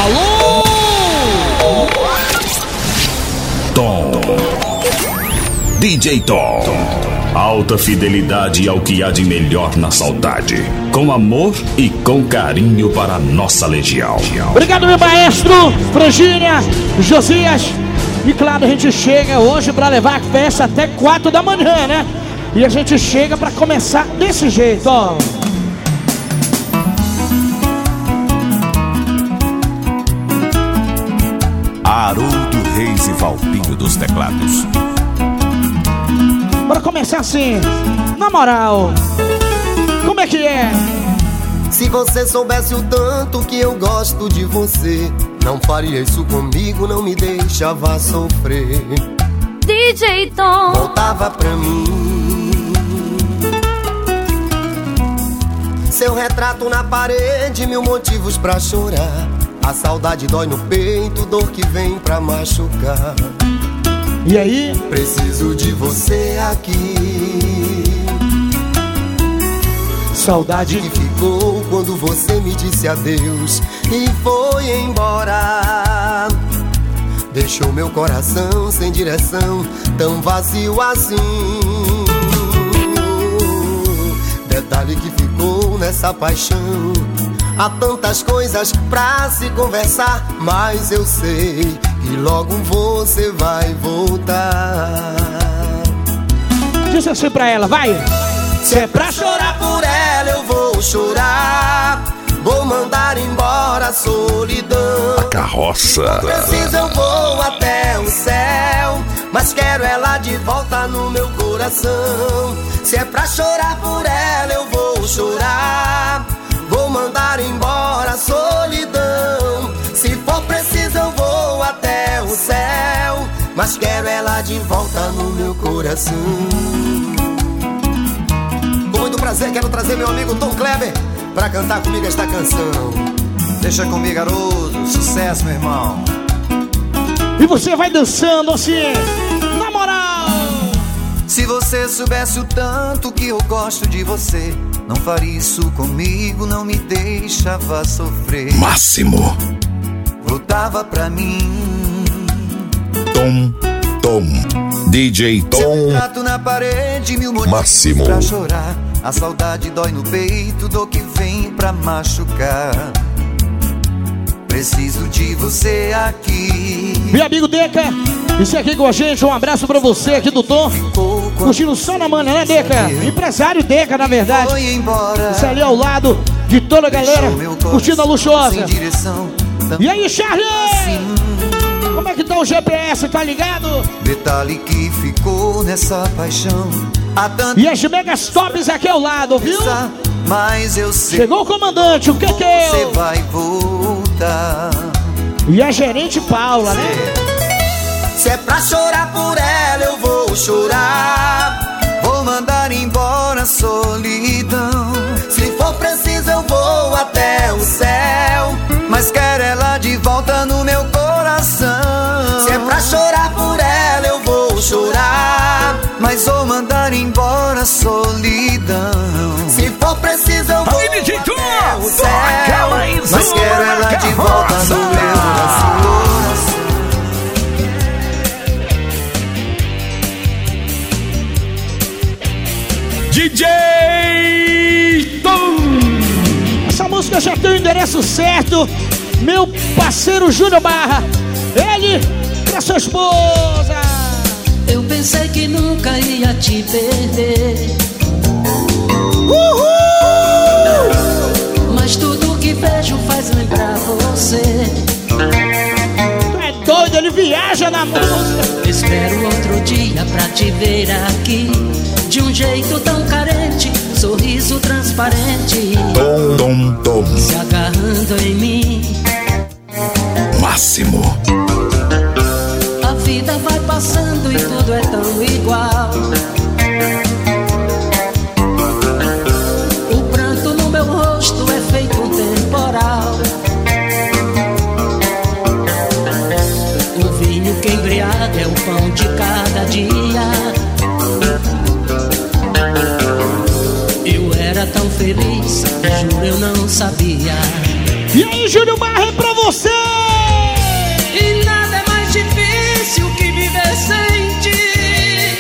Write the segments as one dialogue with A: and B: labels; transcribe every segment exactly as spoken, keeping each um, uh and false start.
A: Alô!
B: Tom. D J Tom. Alta fidelidade ao que há de melhor na saudade. Com amor e com carinho para a nossa legião.
A: Obrigado, meu maestro, Frangília, Josias. E claro, a gente chega hoje pra levar a festa até quatro da manhã, né? E a gente chega pra começar desse jeito, ó.
C: Haroldo Reis e Valpinho dos teclados.
A: Bora começar assim, na moral. Como é que é?
D: Se você soubesse o tanto que eu gosto de você, não faria isso comigo, não me deixava sofrer.
E: D J Tom
D: Voltava pra mim, seu retrato na parede, mil motivos pra chorar. A saudade dói no peito, dor que vem pra machucar.
A: E aí?
D: Preciso de você aqui. Saudade que ficou quando você me disse adeus e foi embora. Deixou meu coração sem direção, tão vazio assim. Detalhe que ficou nessa paixão. Há tantas coisas pra se conversar, mas eu sei que logo você vai voltar.
A: Diz assim pra ela, vai!
D: Se é pra chorar por ela, eu vou chorar. Vou mandar embora a solidão.
C: A carroça.
D: Preciso, eu vou até o céu, mas quero ela de volta no meu coração. Se é pra chorar por ela, eu vou chorar. Vou mandar embora a solidão. Se for preciso, eu vou até o céu, mas quero ela de volta no meu coração. Com muito prazer, quero trazer meu amigo Tom Kleber pra cantar comigo esta canção. Deixa comigo, Haroldo, sucesso, meu irmão.
A: E você vai dançando assim, na moral.
F: Se você soubesse o tanto que eu gosto de você, não faria isso comigo, não me deixava sofrer.
C: Máximo.
F: Voltava pra mim.
C: Tom, Tom, D J Tom.
F: Seu retrato na parede, mil motivos
C: Máximo.
F: pra chorar. A saudade dói no peito, dor que vem pra machucar. Preciso de você aqui.
A: Meu amigo Deca, isso aqui com a gente, um abraço pra você aqui do Tom. Curtindo só na manhã, né, Deca? Empresário Deca, na verdade. Isso ali ao lado de toda a galera, curtindo a luxuosa. E aí, Charlie? Como é que tá o G P S, tá ligado?
F: Detalhe que ficou nessa paixão.
A: E as megas tops aqui ao lado, viu?
F: Mas eu sei.
A: Chegou o comandante, o que que é?
F: Você vai voltar.
A: E a gerente Paula, né?
D: Se é pra chorar por ela, eu vou chorar.
F: Vou mandar embora a solidão.
D: Se for preciso, eu vou até o céu,
F: mas quero ela de volta no meu coração.
D: Se é pra chorar por ela, eu vou chorar,
F: mas vou mandar embora a solidão.
D: Se for preciso, eu vou
C: Aí,
D: até o céu,
F: mas quero ela de volta no meu coração.
B: D J Tom.
A: Essa música já tem o endereço certo. Meu parceiro Júnior Barra, ele pra sua esposa.
G: Eu pensei que nunca ia te perder.
A: Uhul!
G: Mas tudo que vejo faz lembrar você.
A: Tu é doido, ele viaja na música.
G: Espero outro dia pra te ver aqui, de um jeito tão carente, sorriso transparente,
C: Tom, Tom, Tom.
G: se agarrando em mim.
C: Máximo.
G: A vida vai passando e tudo é tão igual. O pranto no meu rosto é feito um temporal. O vinho que embriaga é o pão de cada dia. Eu era tão feliz, juro eu não sabia.
A: E aí, Júlio Barra, é pra você!
G: E nada é mais difícil que viver sem ti,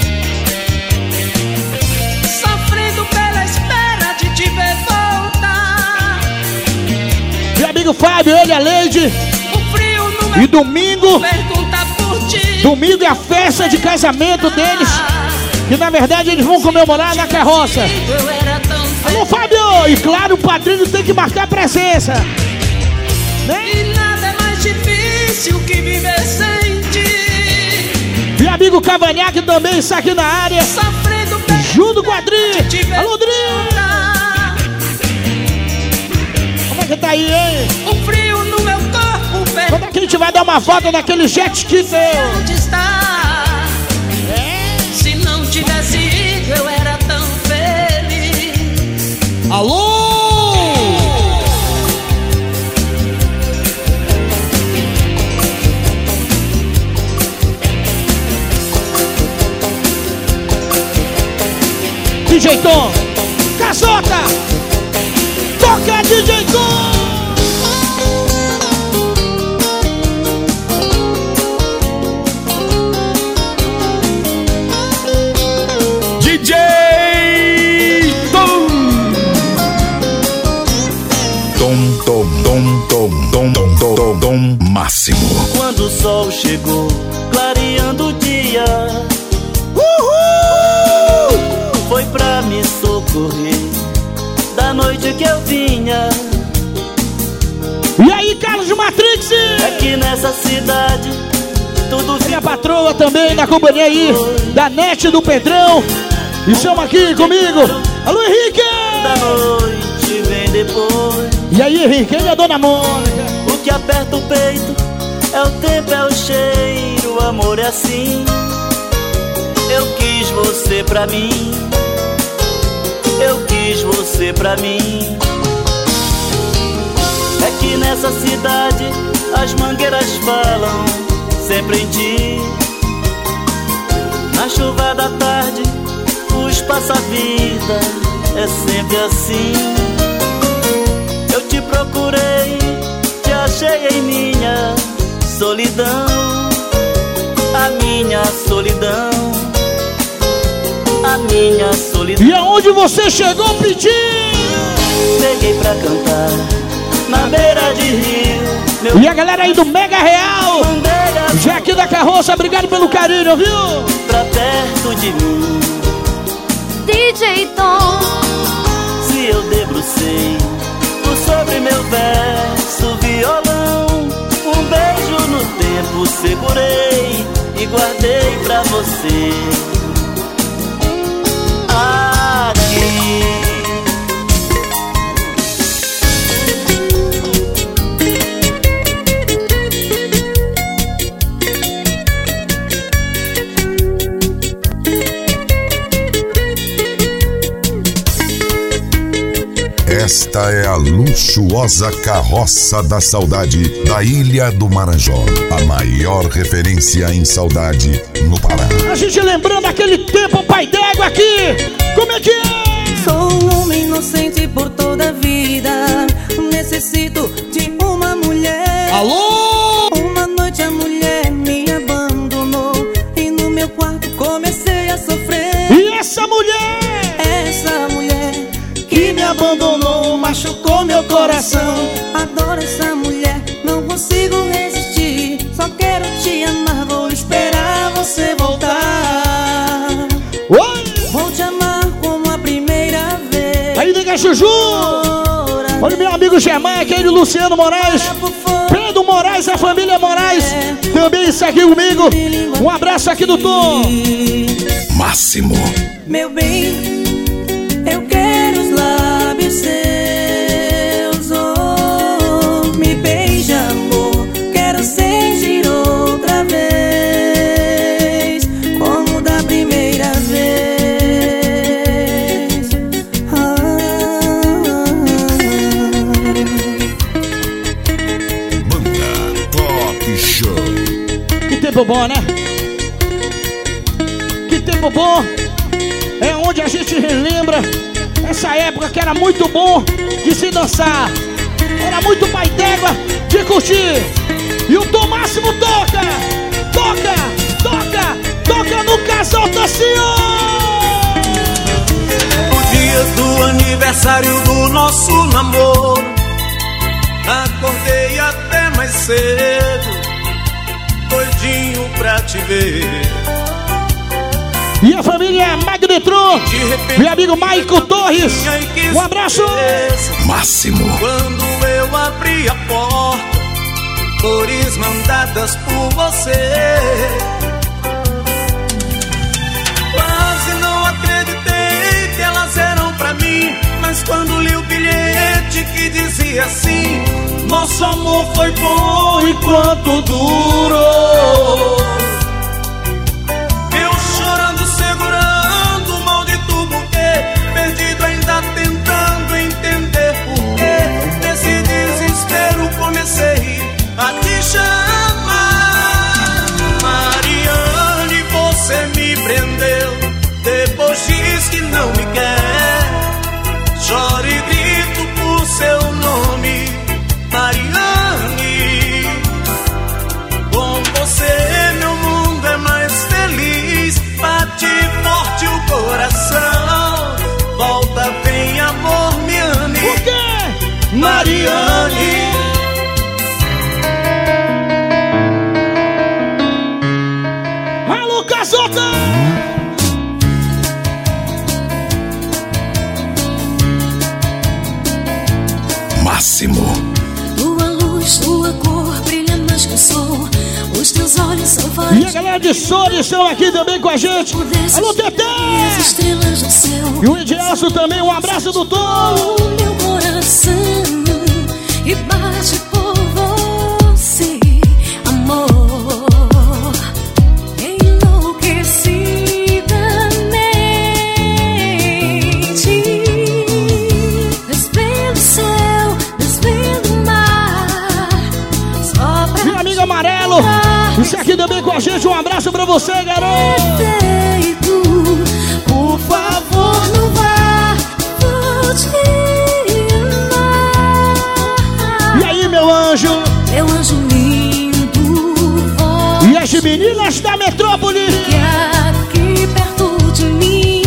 G: sofrendo pela espera de te ver voltar.
A: Meu amigo Fábio, ele, a Leide.
G: O frio no meu
A: E domingo,
G: pergunta por ti.
A: domingo é a festa de casamento deles. Que na verdade eles vão comemorar na carroça.
G: Eu era tão
A: Alô,
G: feliz.
A: Fábio! E claro, o padrinho tem que marcar presença. Né?
G: E nada é mais difícil que viver sem ti,
A: Meu amigo Cavanhaque também está aqui na área.
G: sofrendo pela
A: Junto com a Adri.
G: te ver
A: Alô, Adri!
G: voltar.
A: Como é que tá aí, hein?
G: O frio no meu corpo pergunta
A: Quando é que a gente vai dar uma volta naquele jet ski teu?
G: onde está. Se não tivesse ido, eu era tão feliz.
A: Alô! D J Tom, Casota, toca D J Tom.
B: D J Tom. Tom, tom, tom, tom, tom, tom, tom, tom, tom, máximo.
H: Quando o sol chegou, clareando o dia, foi pra me socorrer da noite que eu vinha.
A: E aí, Carlos de Matrix?
H: É que nessa cidade tudo
A: Minha
H: fica
A: patroa também na companhia aí da Nete do Pedrão. E chama aqui comigo. Alô, Henrique!
H: da noite, vem depois.
A: E aí, Henrique? Ele é a Dona Mônica.
H: O que aperta o peito é o tempo, é o cheiro, o amor é assim. Eu quis você pra mim, eu quis você pra mim. É que nessa cidade as mangueiras falam sempre em ti. Na chuva da tarde, os passa-vida, é sempre assim. Eu te procurei, te achei em minha solidão, a minha solidão, a minha solidão.
A: E aonde você chegou, Pitinho?
H: Peguei pra cantar na beira de rio. Meu
A: E a galera aí do Mega Real,
H: mandei a
A: já aqui da carroça, obrigado pelo carinho, viu?
H: pra perto de mim.
E: D J Tom.
H: Se eu debrucei por sobre meu verso violão, um beijo no tempo segurei e guardei pra você. Aqui
C: Esta é a luxuosa carroça da saudade da Ilha do Marajó, a maior referência em saudade no Pará.
A: A gente lembrando aquele tempo, pai d'égua aqui. Como é que é?
I: Sou um homem inocente por toda a vida. Necessito de uma mulher.
A: Alô?
I: Uma noite a mulher me abandonou e no meu quarto comecei a sofrer.
A: E essa mulher?
I: Essa mulher que me abandonou machucou meu coração. Adoro essa mulher, não consigo resistir. Só quero te amar, vou esperar você voltar.
A: Oi?
I: Vou te amar como a primeira vez.
A: Aí, nega Juju. Olha o meu amigo Germán, aquele Luciano Moraes. Pedro Moraes, a família Moraes também está aqui comigo. Um abraço aqui do Tom.
B: Máximo.
I: Meu bem, eu quero os lábios seus, oh, me beija, amor. Quero sentir outra vez, como da primeira vez. Ah,
C: Banda Top Show.
A: Que tempo bom, né? Que tempo bom. É onde a gente relembra essa época que era muito bom de se dançar. Era muito pai d'égua de curtir. E o Tom Máximo toca, toca, toca, toca no casal da senhora.
J: O dia do aniversário do nosso namoro, acordei até mais cedo, doidinho pra te ver.
A: E a família Magnetron, meu amigo Maico Torres, um abraço.
B: Máximo.
J: Quando eu abri a porta, flores mandadas por você, quase não acreditei que elas eram pra mim. Mas quando li o bilhete que dizia assim: nosso amor foi bom enquanto durou, eu chorando, segurando o maldito buquê, perdido ainda tentando entender porquê. Nesse desespero comecei a te chamar. Mariane, você me prendeu, depois diz que não me quer. Choro e grito por seu nome, Mariane. Com você meu mundo é mais feliz. Bate forte o coração, volta, vem amor, me ame.
A: Por quê?
J: Mariane.
A: Alô, Casota!
B: Máximo.
E: Tua luz, tua cor brilha mais que o sol. Os teus olhos são faróis.
A: E a galera de Sony estão aqui também com a gente. Alô, Tetê!
E: As estrelas do céu.
A: E o Edielso também, um abraço do Tom.
E: O meu coração e bate por você, amor. Enlouquecidamente. Desvendo o céu, desvendo o mar. Só pra
A: Meu amigo Amarelo, isso aqui também com a gente. Um abraço pra você, garoto.
E: perfeito. Por favor, não vá, vou te amar.
A: E aí, meu anjo?
E: Meu anjo lindo, volte
A: E as meninas da metrópole.
E: aqui perto de mim.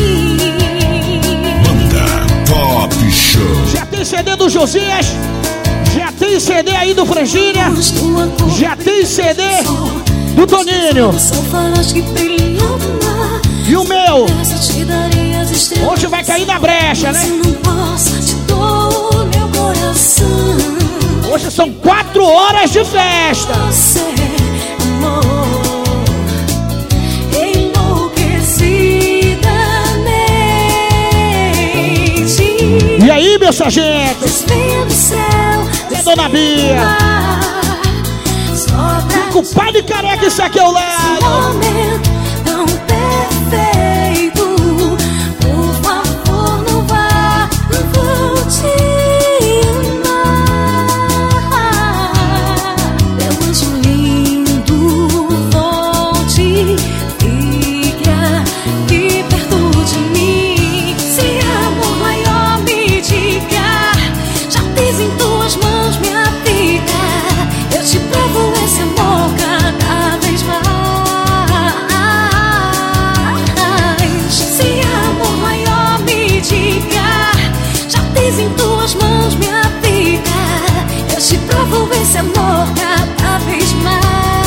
B: Banda Top Show.
A: Já tem C D do Josias. Já tem C D aí do Frangília.
E: Tua cor
A: Já tem C D
E: brilha
A: do Toninho.
E: são faróis que brilham no mar.
A: E o meu,
E: Essa te daria as estrelas.
A: hoje vai cair na brecha,
E: Se
A: né?
E: não posso, te dou meu coração.
A: Hoje são quatro horas de festa.
E: Você, amor, enlouquecidamente.
A: E aí, meu sargento?
E: Desvendo o céu,
A: E a dona Bia?
E: mar. Só pra
A: Com o pai de careca, isso aqui é o
E: esse
A: lado.
E: momento tão perfeito. Por favor, não vá, vou te amar. Meu anjo lindo, volte, fique aqui perto de mim. Se amor maior me diga, já fiz em tuas mãos minha vida. Eu te provo esse amor cada vez mais. Se amor maior me diga, já fiz em tuas mãos minha vida. Eu te provo esse amor cada vez mais.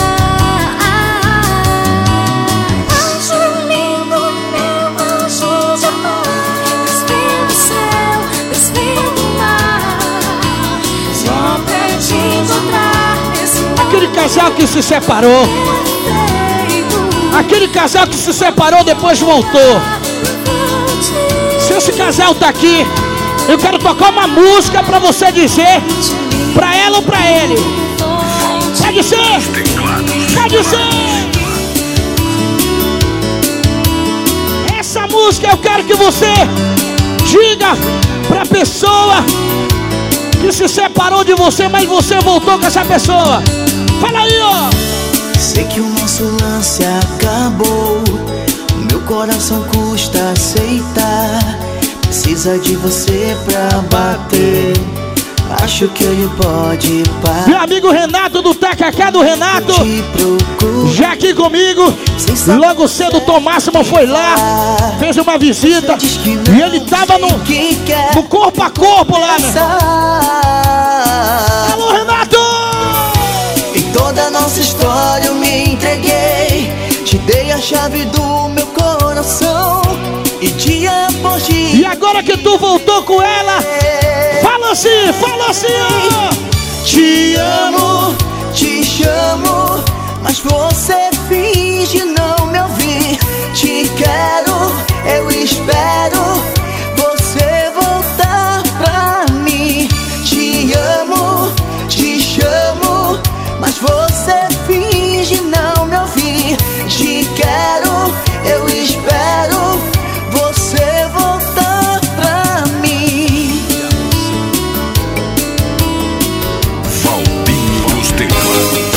E: Anjo lindo, meu anjo de amor, desvendo o céu, desvendo o mar. Só pra te encontrar nesse mundo
A: Aquele casal que se separou.
E: perfeito.
A: Aquele casal que se separou depois voltou. Se esse casal tá aqui, eu quero tocar uma música pra você dizer pra ela ou pra ele. Pode ser? Pode ser! Essa música eu quero que você diga pra pessoa que se separou de você, mas você voltou com essa pessoa. Fala aí, ó!
F: Sei que o nosso lance acabou, meu coração custa aceitar. Precisa de você pra bater, acho que ele pode parar.
A: Meu amigo Renato do Tacacá do Renato, já aqui comigo. Logo cedo o Tom Máximo foi lá, fez uma visita e ele tava no, no corpo a corpo lá, né? Alô, Renato!
F: Em toda a nossa história eu me entreguei, te dei a chave do meu coração. E dia após dia.
A: E agora que tu voltou com ela, fala assim, fala assim, ó.
F: Te amo, te chamo, mas você finge não me ouvir. Te quero, eu espero você voltar pra mim. Te amo, te chamo, mas você finge não me ouvir. Te quero, eu espero você voltar pra mim.
C: Valbinho dos Teclados.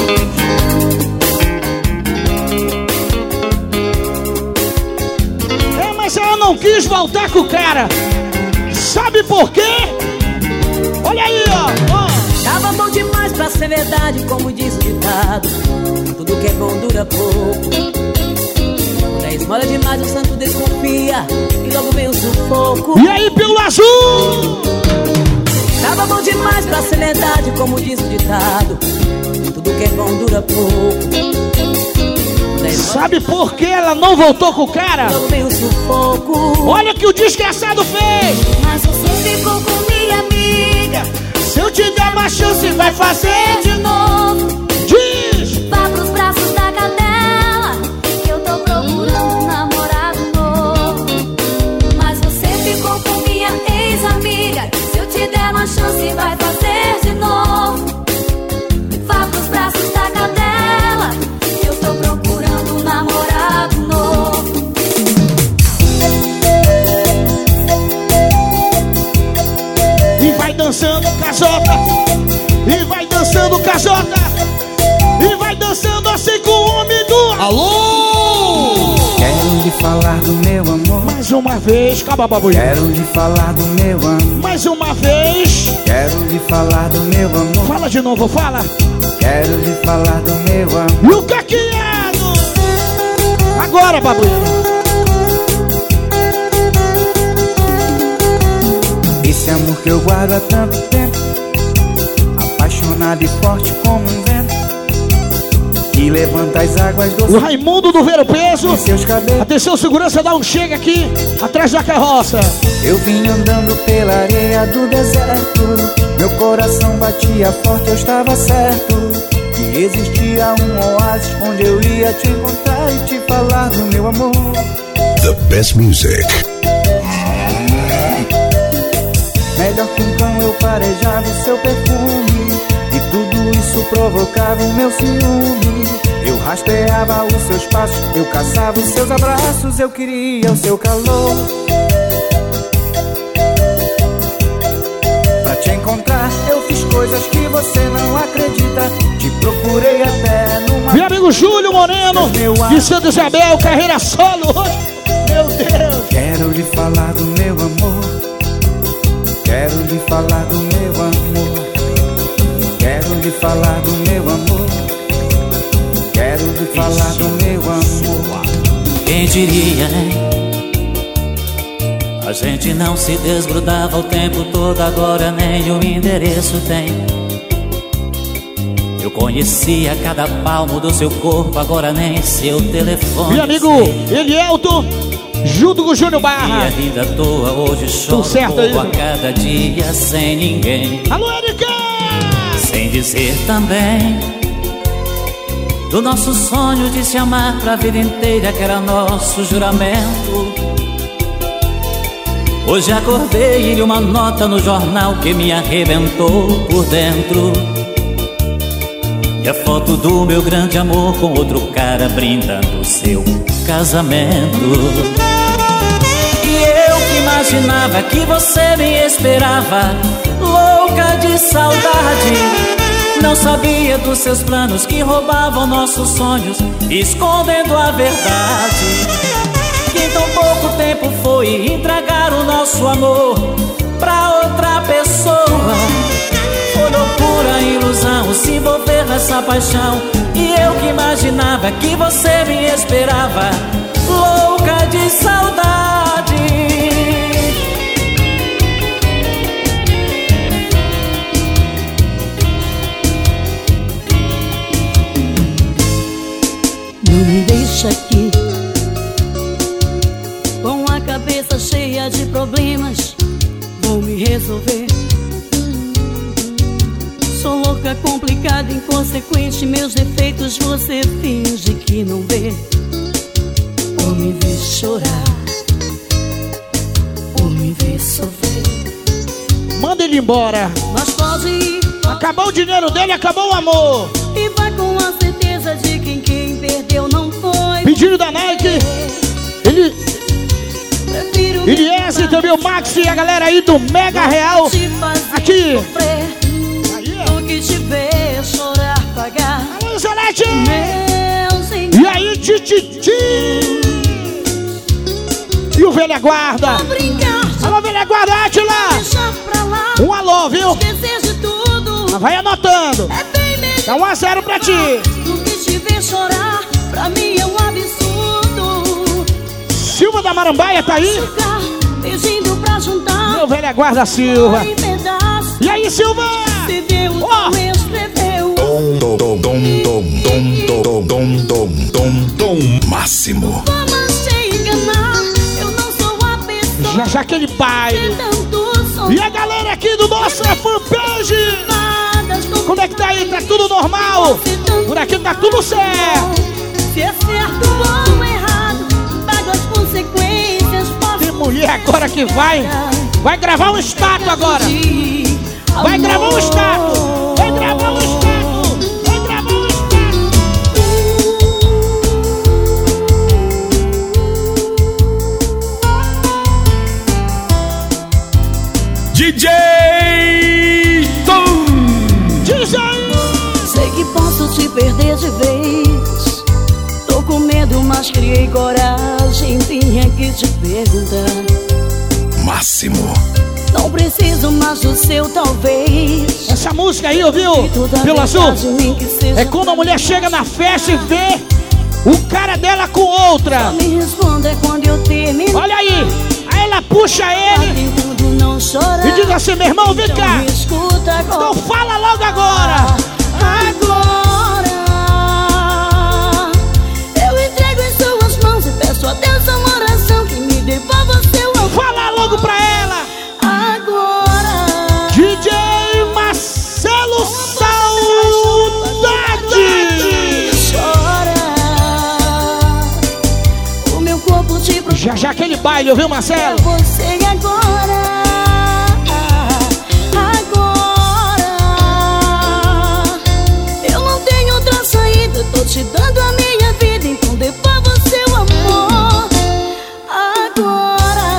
A: É, mas ela não quis voltar com o cara. Sabe por quê? Olha aí, ó, ó.
G: Tava bom demais pra ser verdade, como diz o ditado. Tudo que é bom dura pouco. Esmola demais, o santo desconfia e logo vem o sufoco.
A: E aí, pelo azul?
G: Tava bom demais pra ser verdade, como diz o ditado. Tudo que é bom dura pouco.
A: Sabe por que ela não voltou com o cara?
G: Logo vem o sufoco.
A: Olha o que o desgraçado fez.
E: Mas você ficou com minha amiga.
A: Se eu te der uma chance, vai fazer
E: de novo.
A: Diz.
E: Vá pros braços da cadela, que eu tô procurando um namorado novo. Mas você ficou com minha ex-amiga. Se eu te der uma chance, vai fazer de novo. Vá pros braços da cadela, que eu tô procurando um namorado novo.
A: E vai dançando casota. E vai dançando casota. E vai dançando assim com o homem do... Alô!
K: Quero lhe falar do meu amor.
A: Mais uma vez, caba babu.
K: Quero lhe falar do meu amor.
A: Mais uma vez.
K: Quero lhe falar do meu amor.
A: Fala de novo, fala.
K: Quero lhe falar do meu amor.
A: E o caqueado? Agora, babuíno.
K: Esse amor que eu guardo há tanto tempo, apaixonado e forte como um vento, que levanta as águas do
A: o Raimundo do Ver o Peso.
K: seus cabelos.
A: Atenção, segurança, dá um chega aqui atrás da carroça.
K: Eu vim andando pela areia do deserto, meu coração batia forte, eu estava certo que existia um oásis onde eu ia te encontrar e te falar do meu amor.
C: The best music.
K: Melhor que um cão eu farejava o seu perfume, e tudo isso provocava o meu ciúme. Eu rastreava os seus passos, eu caçava os seus abraços, eu queria o seu calor. Pra te encontrar eu fiz coisas que você não acredita. Te procurei até numa...
A: Meu amigo Júlio Moreno de Santa Isabel, carreira solo hoje. Meu Deus.
K: Quero lhe falar do meu amor. Quero lhe falar do meu amor. Quero lhe falar do meu amor. Quero lhe falar do meu amor.
H: Quem diria, hein? A gente não se desgrudava o tempo todo, agora nem o endereço tem. Eu conhecia cada palmo do seu corpo, agora nem seu telefone.
A: Meu amigo Elielton, junto com o Júnior Barra.
H: E ainda à toa, hoje choro a cada dia sem ninguém.
A: Alô, Erika!
H: Sem dizer também do nosso sonho de se amar pra vida inteira, que era nosso juramento. Hoje acordei e li uma nota no jornal que me arrebentou por dentro. E a foto do meu grande amor com outro cara brindando seu casamento. E eu que imaginava que você me esperava, louca de saudade. Não sabia dos seus planos que roubavam nossos sonhos, escondendo a verdade. Que em tão pouco tempo foi entregar o nosso amor pra outra pessoa.
G: boa. Foi loucura, ilusão, se envolver nessa paixão. E eu que imaginava que você me esperava, louca de saudade.
E: Não me deixa aqui com a cabeça cheia de problemas. Vou me resolver. Sou louca, complicada, inconsequente. Meus defeitos você finge que não vê. Ou me vê chorar, ou me vê sofrer.
A: Manda ele embora.
E: Mas pode ir.
A: Acabou o dinheiro dele, acabou o amor.
E: E vai com a certeza de que quem perdeu não foi.
A: Pedido da Nike. Ele... Eliese e também o Max e a galera aí do Mega Real. Aqui.
E: O que te ver chorar, pagar.
A: Alô, Zolete. E aí, Tititi. E o Velha Guarda. Alô, Velha Guarda, Atila. Um alô, viu? Vai anotando. Dá um a zero pra ti.
E: O que te ver chorar, pra mim é um absurdo.
A: Silva da Marambaia tá aí?
E: Pedindo pra juntar.
A: Meu Velha Guarda Silva. E aí, Silva?
E: Se Deus não escreveu.
B: Dom, dom, dom, dom, dom, dom, dom, dom, dom, dom, máximo.
E: Vamos te enganar, eu não sou a pessoa.
A: Já já aquele baile. E a galera aqui do nosso fanpage. Como é que tá aí? Tá tudo normal? Por aqui tá tudo certo.
E: Se é certo ou errado, pago as consequências.
A: Tem mulher agora que vai. Vai gravar um status agora. Vai gravar um status. Vai gravar um status. Vai gravar um status.
B: D J Tom.
A: Diz aí.
E: Sei que posso te perder de vez. Tô com medo, mas criei coragem. Tinha que te perguntar.
B: Máximo.
E: Não preciso mais do seu talvez.
A: Essa música aí, ouviu? Pelo Azul. É quando a mulher chega na festa e vê o cara dela com outra.
E: Só me responda quando eu terminar.
A: Olha aí. Aí ela puxa ele
E: não chorar,
A: e diz assim, meu irmão, vem cá. Então fala logo agora.
E: Agora eu entrego em suas mãos e peço a Deus uma oração que me devolva seu amor.
A: Fala logo pra ela.
E: Agora
A: D J Marcelo Saudade.
E: Chora. O meu corpo te procura.
A: Já já aquele baile, ouviu, Marcelo?
E: É você agora. Tô te dando a minha vida, então devolva o seu amor. Agora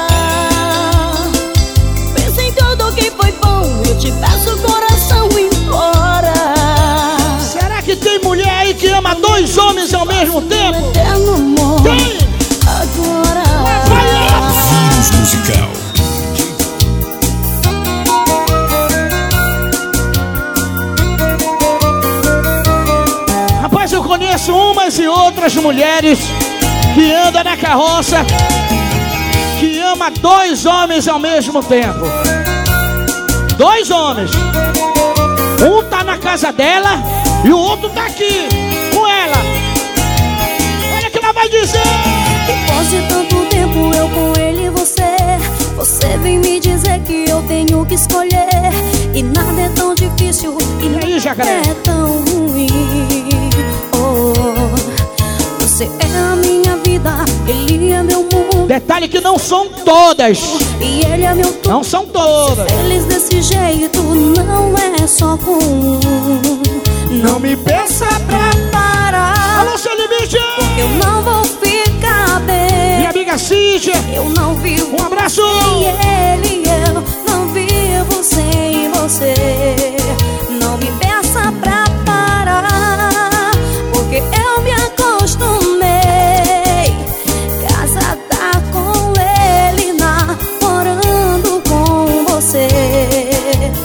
E: pensa em tudo que foi bom. Eu te peço o coração embora.
A: Será que tem mulher aí que ama dois homens ao mesmo tempo?
E: Eterno amor.
A: Tem.
E: Agora
B: Vírus musical.
A: Eu conheço umas e outras mulheres que andam na carroça, que ama dois homens ao mesmo tempo. Dois homens. Um tá na casa dela e o outro tá aqui com ela. Olha o que ela vai dizer.
E: Depois de tanto tempo eu com ele e você, você vem me dizer que eu tenho que escolher. E nada é tão difícil e, e aí, nada é tão ruim. Você é a minha vida, ele é meu mundo.
A: Detalhe que não são todas.
E: E ele é meu tudo.
A: Não são todas.
E: Feliz desse jeito não é só com um. Não me peça pra parar.
A: Alô, seu limite.
E: Eu não vou ficar bem.
A: Minha amiga Cíntia.
E: Eu não vivo.
A: Um abraço.
E: Sem ele, eu não vivo sem você. Não me peça pra parar, porque eu me acostumei casada com ele, namorando com você.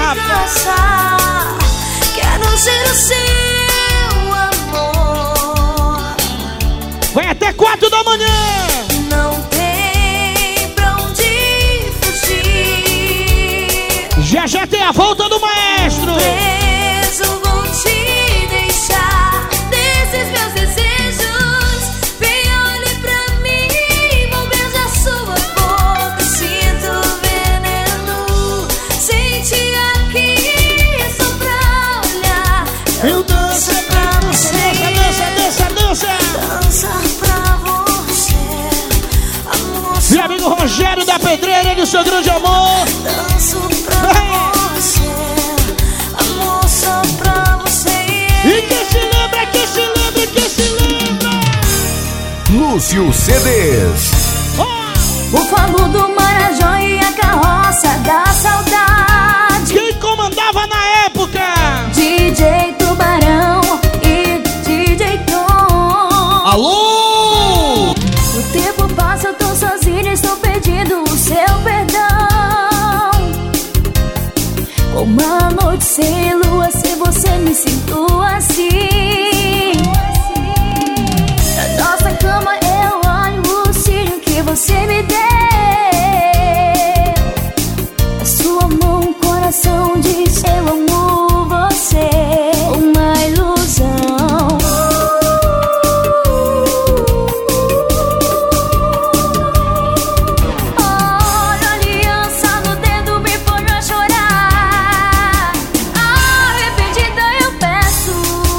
A: rápido.
E: Quero ser o seu amor.
A: Vai até quatro da manhã.
E: Não tem pra onde fugir.
A: Já já tem a volta do maestro.
E: Preso vou te deixar desses meus desejos. Vem, olhe pra mim, vou beijar sua boca. Sinto veneno, sente aqui só pra olhar.
A: Eu danço pra você. Dança, dança, dança,
E: dança. Dançar pra você, amor.
A: Meu amigo Rogério da Pedreira, ele, seu grande amor.
E: Danço pra você, amor, só pra você.
A: E quem se lembra, quem se lembra, quem se lembra?
C: Lúcio C Ds.
E: O fogo do Marajó e a carroça da saudade.
A: Quem comandava na época?
E: D J Tubarão e D J Tom.
A: Alô?
E: O tempo passa, eu tô sozinha, estou pedindo o seu perdão. Uma noite sem lua, sem você me sinto assim. Na nossa cama eu olho o cílio que você me deu. A sua mão, o coração diz eu amo você. Uma ilusão. Olha a aliança no dedo, me põe a chorar. Arrependida eu peço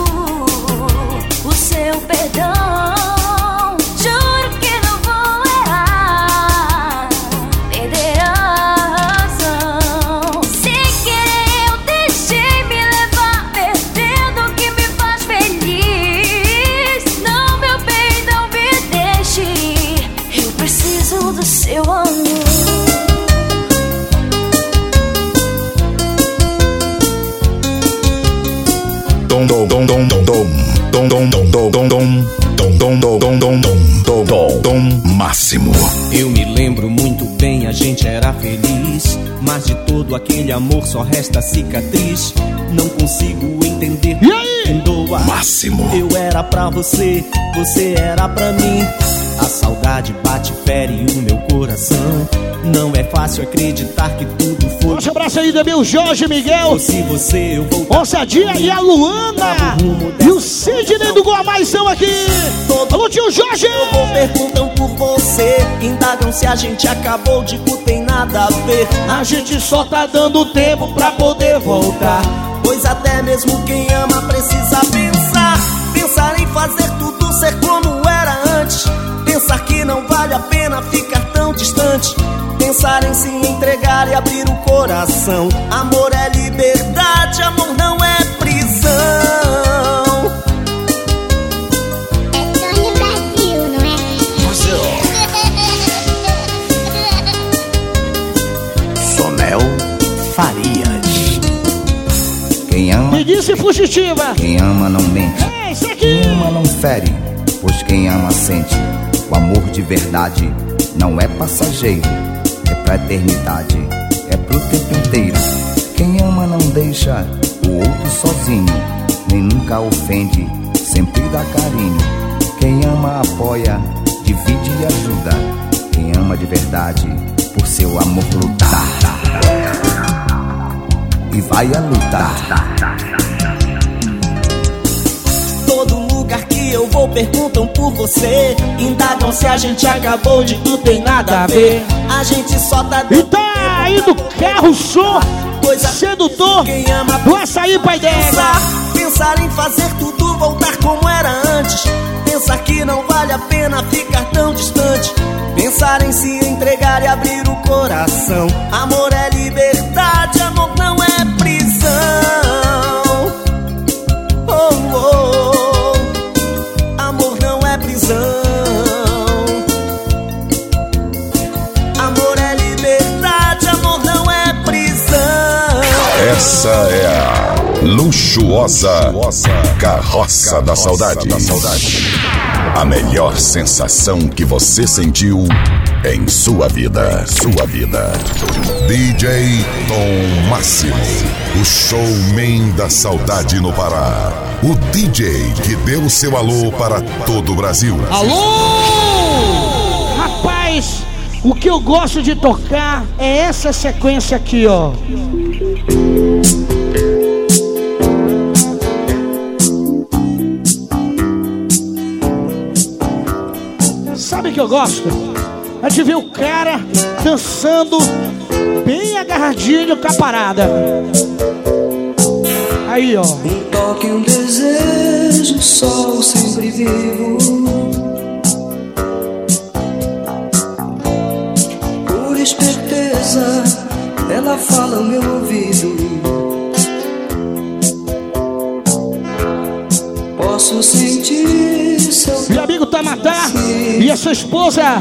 E: o seu perdão. Juro que não vou errar, perder a razão. Sem querer eu deixei me levar, perdendo o que me faz feliz. Não, meu bem, não me deixe, eu preciso do seu amor.
C: Dom dom dom dom dom dom dom dom dom dom dom dom dom dom dom dom dom dom dom máximo.
L: Eu me lembro muito bem, a gente era feliz, mas de todo aquele amor só resta cicatriz. Não consigo entender.
A: E aí?
L: Perdoa.
C: Máximo.
L: Eu era pra você, você era pra mim. A saudade bate, fere o meu coração. Não é fácil acreditar que tudo foi.
A: Forte abraço aí também o Jorge Miguel,
L: Se você eu vou
A: Onçadia e a Luana. E o Sidney do Guamá estão aqui. Alô, tio Jorge.
H: Perguntam por você, indagam se a gente acabou, digo tem nada a ver.
A: A gente só tá dando tempo pra poder voltar.
H: Pois até mesmo quem ama precisa pensar. Pensar em fazer tudo ser como era antes. Pensar que não vale a pena ficar tão distante. Pensar em se entregar e abrir o coração. Amor é liberdade, amor não é prisão.
E: É Tony Brasil, não é?
K: Sonel Farias. Quem ama,
A: Me disse fugitiva.
K: quem ama não mente.
A: É isso aqui.
K: Quem ama não fere, pois quem ama sente. O amor de verdade não é passageiro, é pra eternidade, é pro tempo inteiro. Quem ama não deixa o outro sozinho, nem nunca ofende, sempre dá carinho. Quem ama apoia, divide e ajuda. Quem ama de verdade, por seu amor lutar. E vai a lutar.
H: Todo lugar que eu vou perguntam por você. Indagam se a gente acabou, de tudo tem nada a ver. A gente só tá
A: E tá aí do carro som
H: coisa
A: sedutor
H: quem ama
A: do Açaí Pai Dega.
H: pensar, pensar em fazer tudo voltar como era antes. Pensar que não vale a pena ficar tão distante. Pensar em se entregar e abrir o coração. Amor é liberdade, amor não é prisão. Oh, oh, oh. Amor não é prisão. Amor é liberdade, amor não é prisão.
C: Essa é a Luxuosa Carroça da Saudade. A melhor sensação que você sentiu em sua vida. Sua vida. D J Tom Máximo, o showman da saudade no Pará. O D J que deu seu alô para todo o Brasil.
A: Alô! Rapaz, o que eu gosto de tocar é essa sequência aqui, ó. Sabe o que eu gosto? É de ver o cara dançando bem agarradinho com a parada. Aí, ó.
M: Um toque, um desejo, sol sempre vivo. Por esperteza, ela fala ao meu ouvido. Posso sentir seu...
A: Meu amigo Tamatá e a sua esposa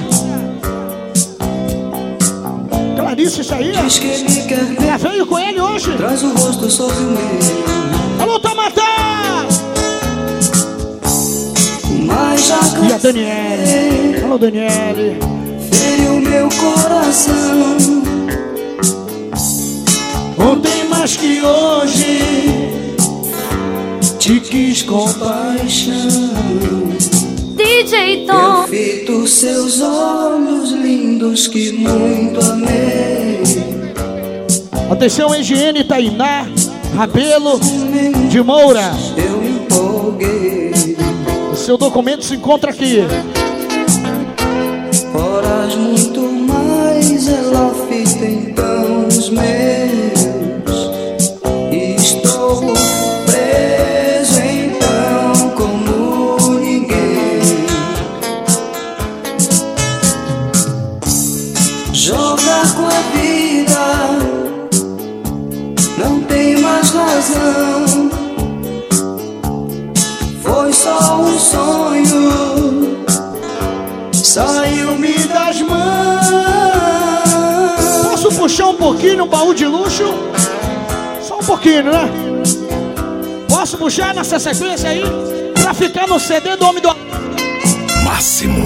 A: Clarice, isso aí, ó. Já veio com ele hoje.
M: Traz o rosto sobre o meu.
A: Alô, Tamatá!
M: Mas já cansei.
A: E a Daniele. Alô, Daniele.
M: Feriu meu coração. Ontem mais que hoje te quis com paixão.
E: D J Tom.
M: Eu fito seus olhos lindos que muito amei.
A: Atenção, Higiene, Tainá, Rabelo, de Moura.
M: Eu me empolguei.
A: O seu documento se encontra aqui.
M: Horas muito mais ela fita então os meus. E estou preso então como ninguém. Jogar com a vida não tem mais razão. Foi só um sonho, saiu-me das mãos.
A: Posso puxar um pouquinho o baú de luxo? Só um pouquinho, né? Posso puxar nessa sequência aí? Pra ficar no C D do Homem do
C: Máximo.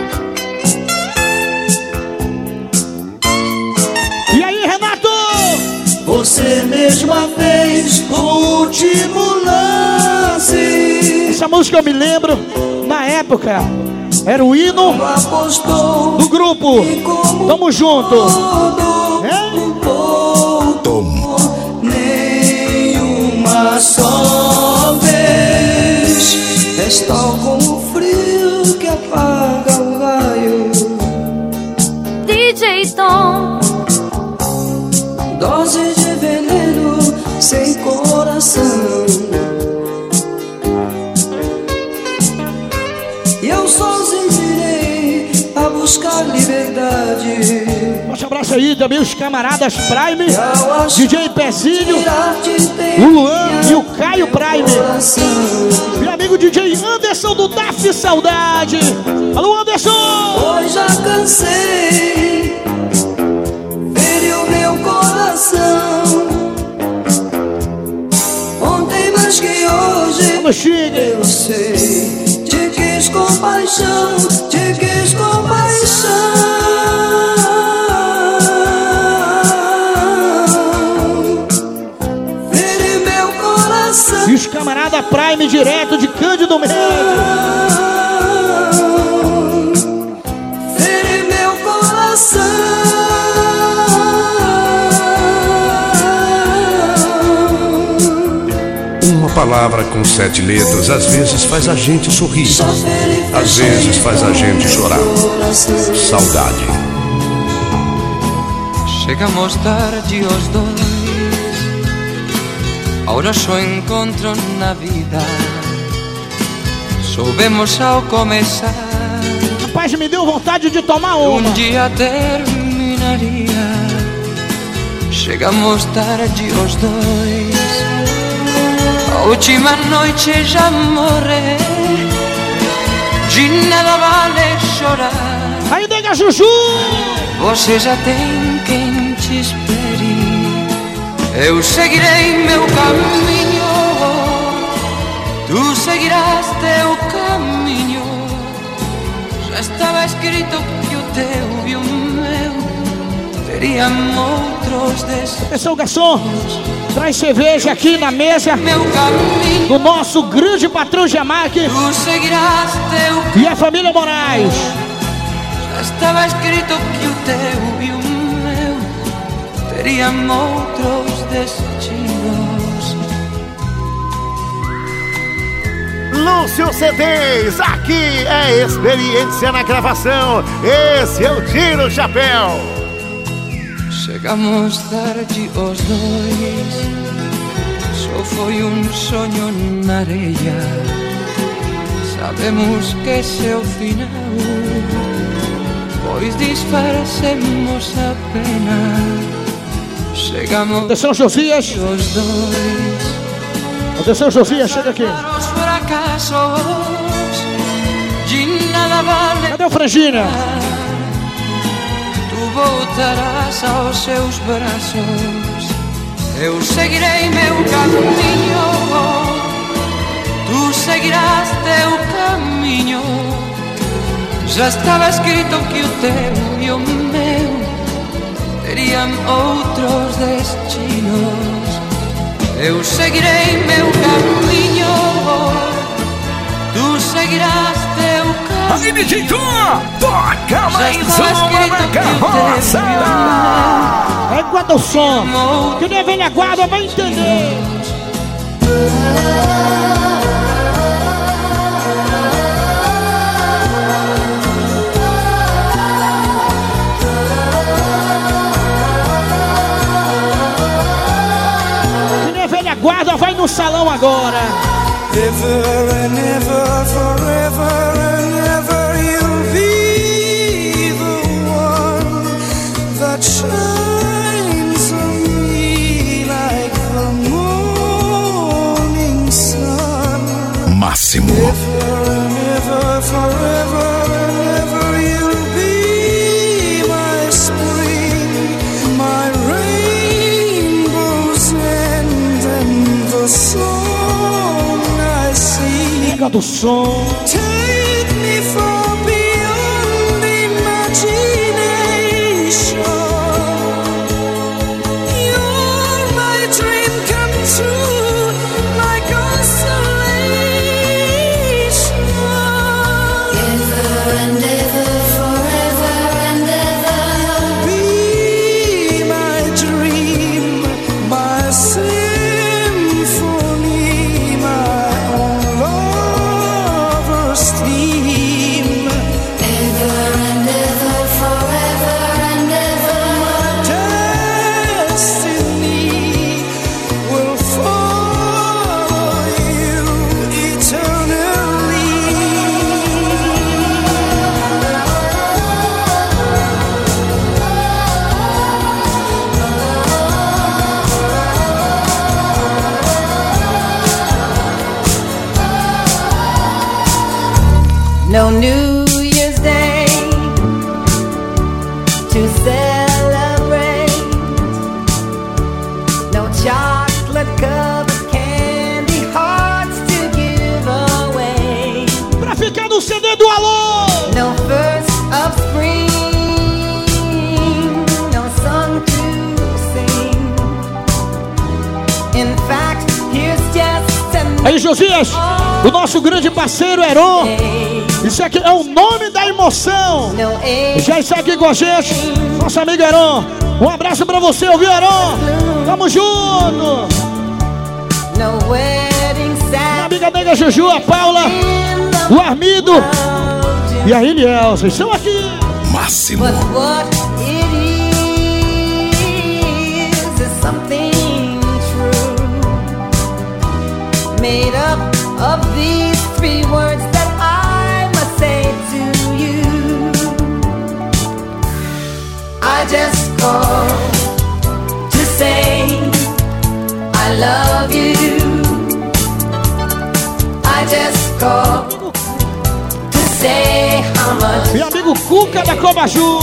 A: E aí, Renato?
M: Você mesma fez o último lance.
A: Essa música eu me lembro, na época, era o hino do grupo. Tamo junto. É?
M: Nenhuma só vez. És tal como o frio que apaga o raio.
E: D J Tom.
M: Dose de veneno sem coração. E eu sozinho irei a buscar liberdade.
A: Forte abraço aí também os camaradas Prime, D J Pezinho,
M: o
A: Luan e o Caio Prime. Meu amigo D J Anderson do D A F Saudade. Alô, Anderson!
M: Pois já cansei, feriu meu coração. Ontem mais que hoje,
A: Vamos, chegue.
M: eu sei. Te quis com paixão, te quis com paixão. Fere meu coração.
A: E os camaradas Prime direto de Cândido Mendes.
M: Fere meu coração.
N: Uma palavra com sete letras às vezes faz a gente sorrir, às vezes faz a gente chorar. Saudade.
O: Chegamos tarde os dois, ahora só encontro na vida. Soubemos ao começar.
A: Rapaz, me deu vontade de tomar uma.
O: Um dia terminaria. Chegamos tarde os dois, a última noite já morreu. De nada vale chorar.
A: Aí, nega Juju!
O: Você já tem quem te espere. Eu seguirei meu caminho. tu seguirás teu caminho. Já estava escrito que o teu e o meu teriam outros destinos.
A: Atenção, garçom, traz cerveja aqui na mesa do nosso grande patrão Jamaica e a família Moraes.
O: Já estava escrito que o teu e o meu teriam outros destinos.
P: Lúcio C Ds, aqui é experiência na gravação. Esse é o Tiro Chapéu.
O: Chegamos tarde os dois, só foi um sonho na areia. Sabemos que esse é o final, pois disfarcemos a pena. Chegamos.
A: Atenção, Josias.
O: Os dois.
A: Atenção, Josias, chega aqui.
O: Os fracassos de nada vale.
A: Cadê o Frangina?
O: Voltarás aos seus braços. Eu seguirei meu caminho, tu seguirás teu caminho. Já estava escrito que o teu e o meu teriam outros destinos. Eu seguirei meu caminho, tu seguirás teu caminho.
Q: Aí, D J Tom, toca mais uma na carroça.
A: É guarda o som, que nem a velha guarda vai entender. Que nem a velha guarda vai no salão agora.
R: Ever and ever, forever and ever, you'll be the one that shines on me like the morning sun.
C: Máximo.
R: Ever and ever, forever and ever, you'll be my spring, my rainbow's end and the song
A: do som.
R: Take me far beyond imagination. You're my dream come true, my consolation. Ever and ever, forever and ever, be my dream, my symphony, my own love. No New Year's Day to celebrate, no chocolate covered candy hearts to give away.
A: Pra ficar no C D do Alô!
R: No first of spring, no song to sing. In fact, here's just an
A: Aí, Josias, o nosso grande parceiro Heron. Isso aqui é o nome da emoção. Já está aqui com a gente, nosso amigo Heron. Um abraço pra você, ouviu, Heron? Tamo junto. Minha amiga nega Juju, a Paula, o Armido e a Iliel, vocês estão aqui.
C: Máximo.
R: Made up of these three words that I must say to you. I just called to say I love you. I just called to say how much.
A: Meu amigo Cuca da Cobaju.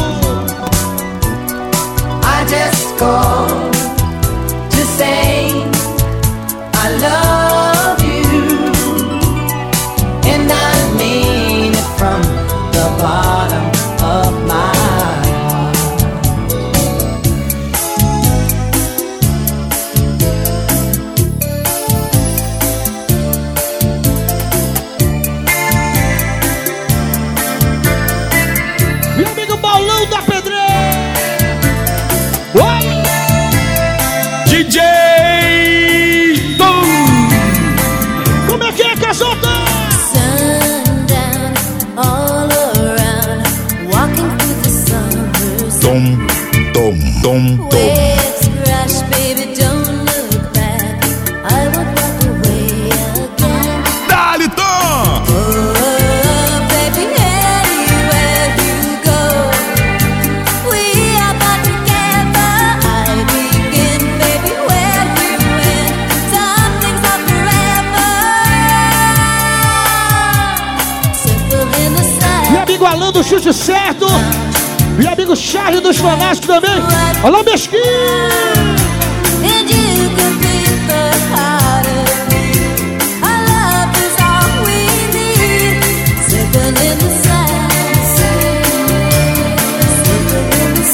R: I just called to say I love you.
B: Tom, tom.
E: Waves crash, baby, don't look back. I won't walk away again.
B: Dale, Tom!
E: Oh, baby, anywhere you go, we are not together. I begin, baby, where you went. Some things are forever. Simple in the sand.
A: Meu amigo Alan do Chute Certo. Meu amigo Charles dos Fanáticos também. Alô, Mesquinha!
E: And you could be the heart of me. Our love is all we need. Simple in the sand. Simple in the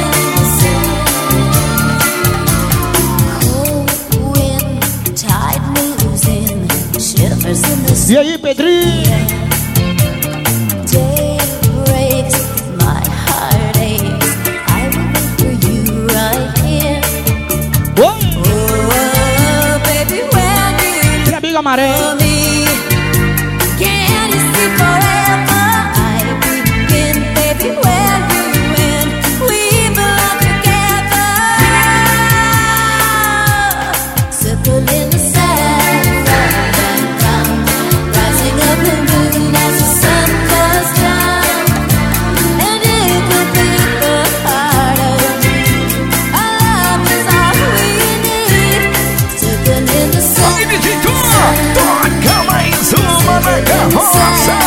E: sand. Cold wind, tide moves in. Shivers in the
A: E aí, Pedrinho?
E: day breaks, my heart aches. I will wait for you right here.
A: Oi!
E: Oh, baby, when you
A: Meu amigo Amarelo.
E: me, can you see forever? I begin, baby, where you went. We belong together. Simple in the sand, round and round, rising up the moon as the sun goes down. And you could be the heart of me. Our love is all we need. Simple in the sand.
Q: D J Tom, toca mais uma na carroça.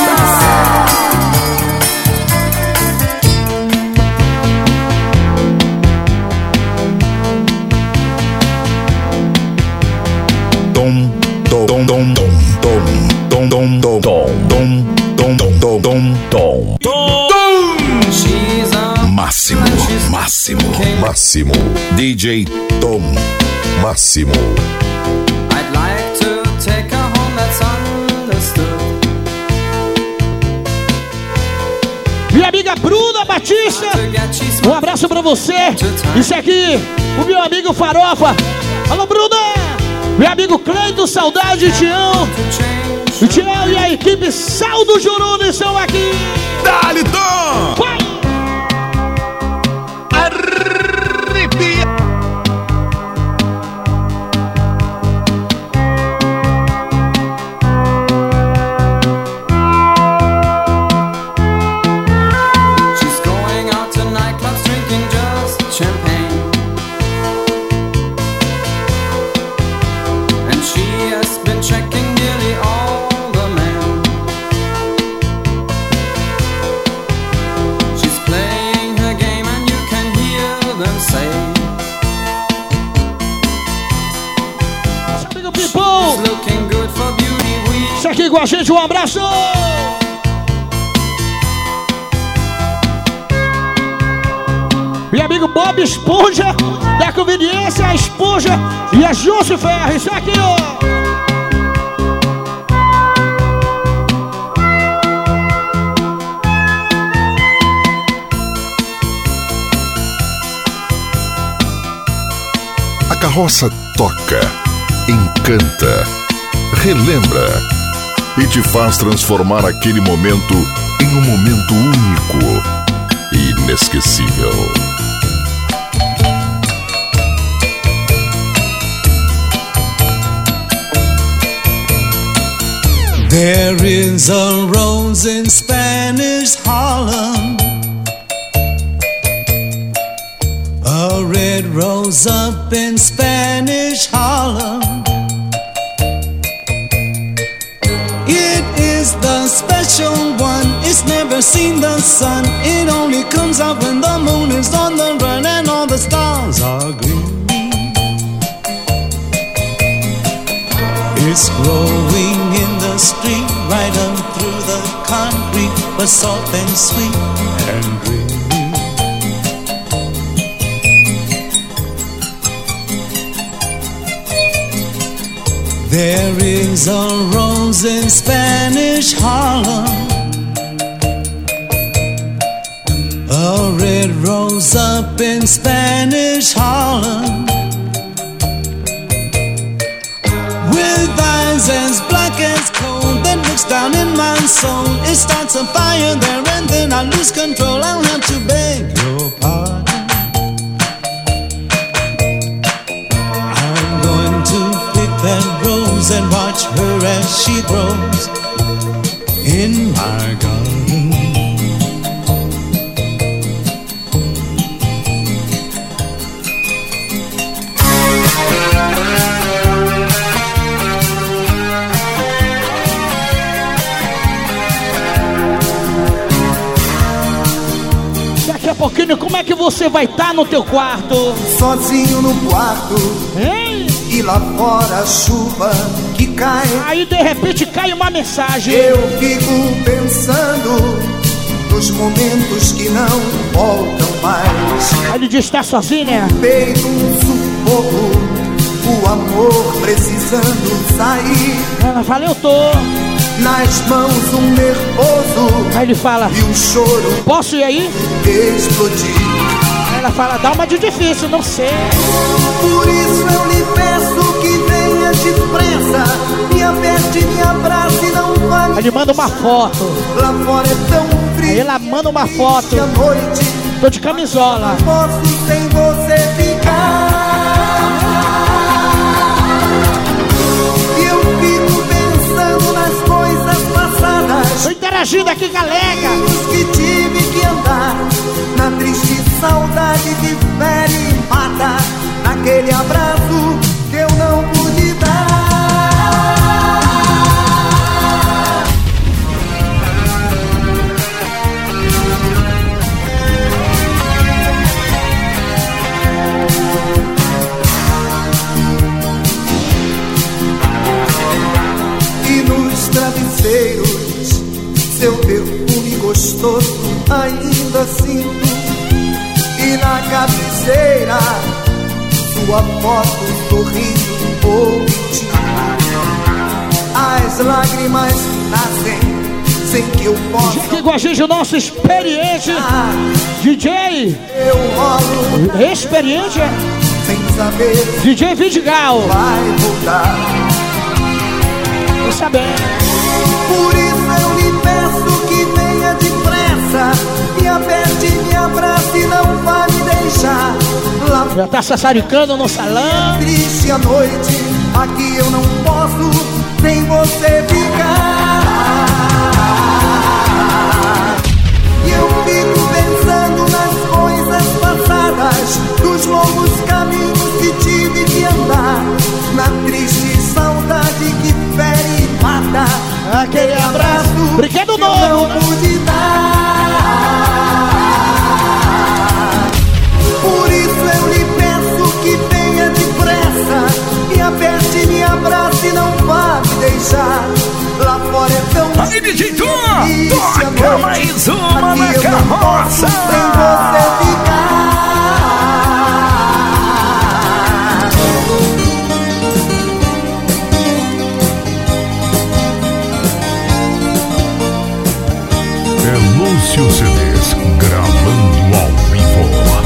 B: Tom, tom, tom, tom, tom, tom, tom, tom, tom, tom, tom, tom, tom, tom. Máximo, máximo,
C: Máximo,
B: D J Tom.
C: Máximo.
O: I'd like to take her home, that's understood.
A: Minha amiga Bruna Batista. Um abraço pra você. Isso aqui, o meu amigo Farofa. Alô, Bruna! Meu amigo Cleito, saudade, Tião. O Tião e a equipe Sal do Juruna estão aqui.
B: Dale, Tom!
A: Vai!
P: Arrepia.
O: She's going out to nightclubs, drinking just champagne. And she has been checking nearly all the men. She's playing her game and you can hear them say,
A: Amigo Pipão.
O: she's looking good for beauty. We
A: Isso aqui com a gente, um abraço. Meu amigo Bob Esponja, da conveniência, a Esponja e a Júcio Ferro. Isso aqui, ó.
C: A carroça toca, encanta, relembra e te faz transformar aquele momento em um momento único e inesquecível.
L: There is a rose in Spanish Harlem, a red rose up in Spanish Harlem. It is the special one, it's never seen the sun. It only comes out when the moon is on the run and all the stars are green. It's growing in the street, right up through the concrete, but soft and sweet and green. There is a rose in Spanish Harlem, a red rose up in Spanish Harlem, with eyes as black as coal that looks down in my soul. It starts a fire there and then I lose control. I'll have to beg your pardon. she grows in my garden.
A: Daqui a pouquinho, como é que você vai estar no teu quarto?
F: Sozinho no quarto,
A: hein?
F: E lá fora a chuva que cai.
A: Aí de repente cai uma mensagem.
F: Eu fico pensando nos momentos que não voltam mais.
A: Aí ele diz, tá sozinho, né?
F: Peito um sufoco, o amor precisando sair.
A: Ela fala, eu tô.
F: Nas mãos um nervoso.
A: Aí ele fala,
F: e o choro.
A: Posso ir aí?
F: Explodir.
A: Aí ela fala, dá uma de difícil, não sei.
F: Por isso eu lhe peço que venha depressa. Me aperte, me abrace e não vá me...
A: Aí ele manda uma foto.
F: Lá fora é tão frio.
A: Aí ela manda uma foto.
F: À noite,
A: tô de camisola.
F: Não posso sem você ficar. E eu fico pensando nas coisas passadas.
A: Tô interagindo aqui, galega.
F: Que tive que andar na triste saudade que fere e mata. Naquele abraço que eu não pude dar. E nos travesseiros seu perfume gostoso ainda sinto. E na cabeceira sua foto sorrindo ou mentindo. As lágrimas nascem sem que eu possa.
A: Aqui com a gente o nosso experiente ah, D J.
F: Eu rolo
A: experiente
F: sem saber.
A: D J Vidigal.
F: Vai voltar.
A: Tô sabendo.
F: Por isso eu lhe peço que venha depressa. Me aperte, me abrace e não vá me deixar. Lá
A: já tá sassaricando no salão.
F: É triste a noite, aqui eu não posso sem você ficar. E eu fico pensando nas coisas passadas, dos longos caminhos que tive que andar, na triste saudade que fere e mata. Aquele abraço
A: brinquedo
F: que
A: novo,
F: eu não pude dar. Por isso eu lhe peço que venha depressa. Me aperte, me abrace e não vá me deixar. Lá fora é tão
Q: aí, D J Tom, toca mais uma na
F: aqui
Q: carroça.
F: Eu não posso sem você ficar.
N: É Lúcio C Ds, gravando ao vivo.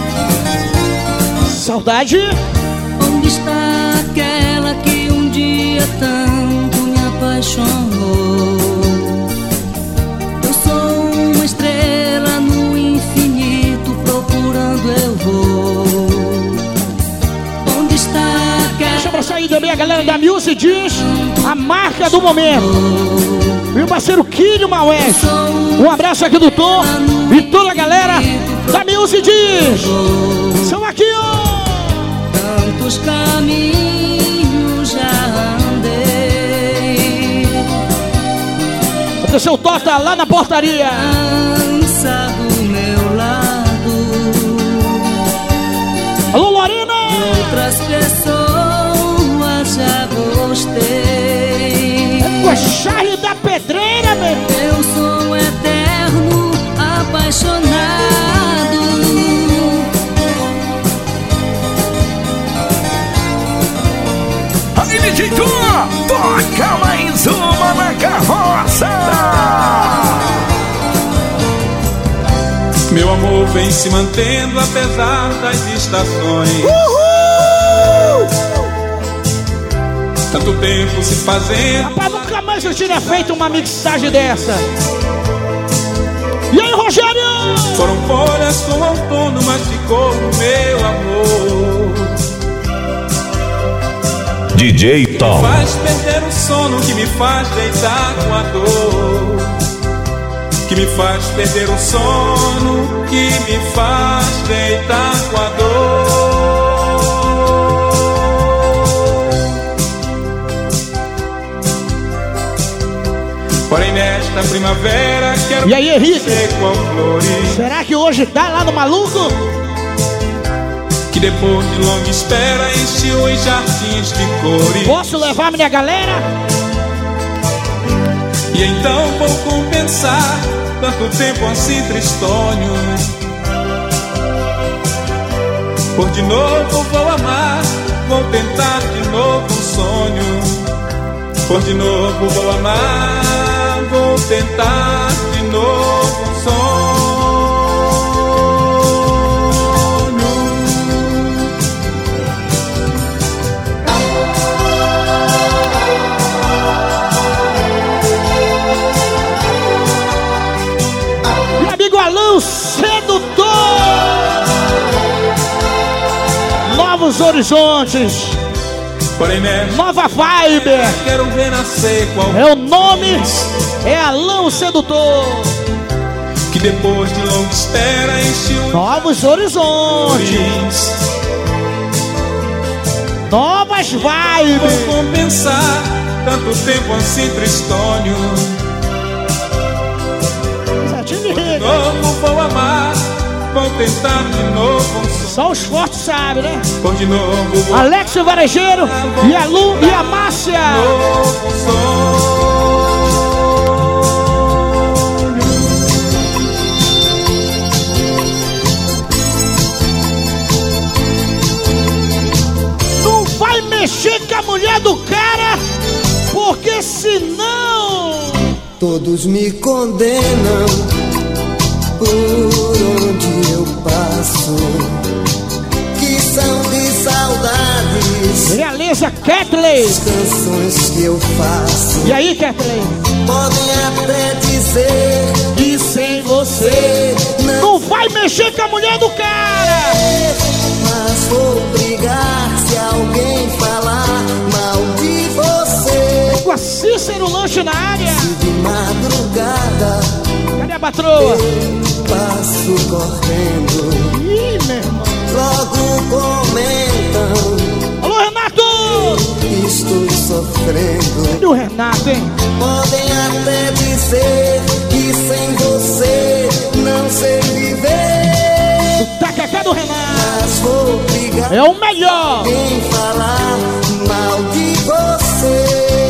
A: Saudade.
E: Onde está aquela que um dia tanto me apaixonou? Eu sou uma estrela no infinito, procurando eu vou. Onde está aquela...
A: Deixa pra sair também a galera da Music diz a marca do momento. Meu parceiro Quírio Maués. Um abraço aqui do Tom e toda a galera da Music diz. São aqui, ó.
E: Tantos caminhos já andei.
A: O seu Tota lá na portaria.
E: Dança do meu lado.
A: Alô, Lorena.
E: Outras pessoas já gostei.
A: É com a Charlie da Pedreira, meu.
E: Eu sou eterno apaixonado.
Q: Aí, D J Tom, toca mais uma na carroça.
S: Meu amor vem se mantendo apesar das estações.
A: Uhul!
S: Tanto tempo se fazendo.
A: Rapaz, nunca mais eu tinha feito uma mixagem dessa. E aí, Rogério?
S: Foram folhas com outono, mas ficou no meu amor.
B: D J Tom.
S: Que me faz perder o sono, que me faz deitar com a dor. Que me faz perder o sono, que me faz deitar com a dor. Porém nesta primavera quero
A: e aí, Henrique?
S: Qual flores.
A: Será que hoje tá lá no maluco?
S: Que depois de longa espera encheu os jardins de cores.
A: Posso levar minha galera?
S: E então vou compensar tanto tempo assim tristonho. Por de novo vou amar, vou tentar de novo um sonho. Por de novo vou amar, vou tentar de novo um sonho.
A: Meu amigo Alan Sedutor, novos horizontes, nova vibe.
S: Quero ver nascer qual
A: é o nome, é Alan Sedutor.
S: Que depois de longa espera encheu
A: novos horizontes, novas vibes.
S: Vou compensar tanto tempo assim tristonho. Por de novo vou amar, vou tentar de novo um sonho.
A: Só os fortes sabem, né?
S: Por de novo vou
A: Alex o Varejeiro e a Lu e a Márcia.
S: Novo um
A: Não vai mexer com a mulher do cara, porque senão
F: todos me condenam por onde eu passo, que são de saudades.
A: Realeza Kathleen.
F: As canções que eu faço.
A: E aí, Kathleen?
F: Podem até dizer que sem você
A: não, não vai mexer com a mulher do cara.
F: Mas vou brigar se alguém falar mal de você.
A: Com a Cícero Lanche na área.
F: Se de madrugada
A: cadê a patroa?
F: Eu passo correndo.
A: Ih, meu irmão.
F: Logo comentam.
A: Alô, Renato!
F: Estou sofrendo.
A: Cadê o Renato, hein?
F: Podem até dizer que sem você não sei viver.
A: O tacacá do Renato.
F: Mas vou brigar.
A: É o melhor.
F: Quem falar mal de você.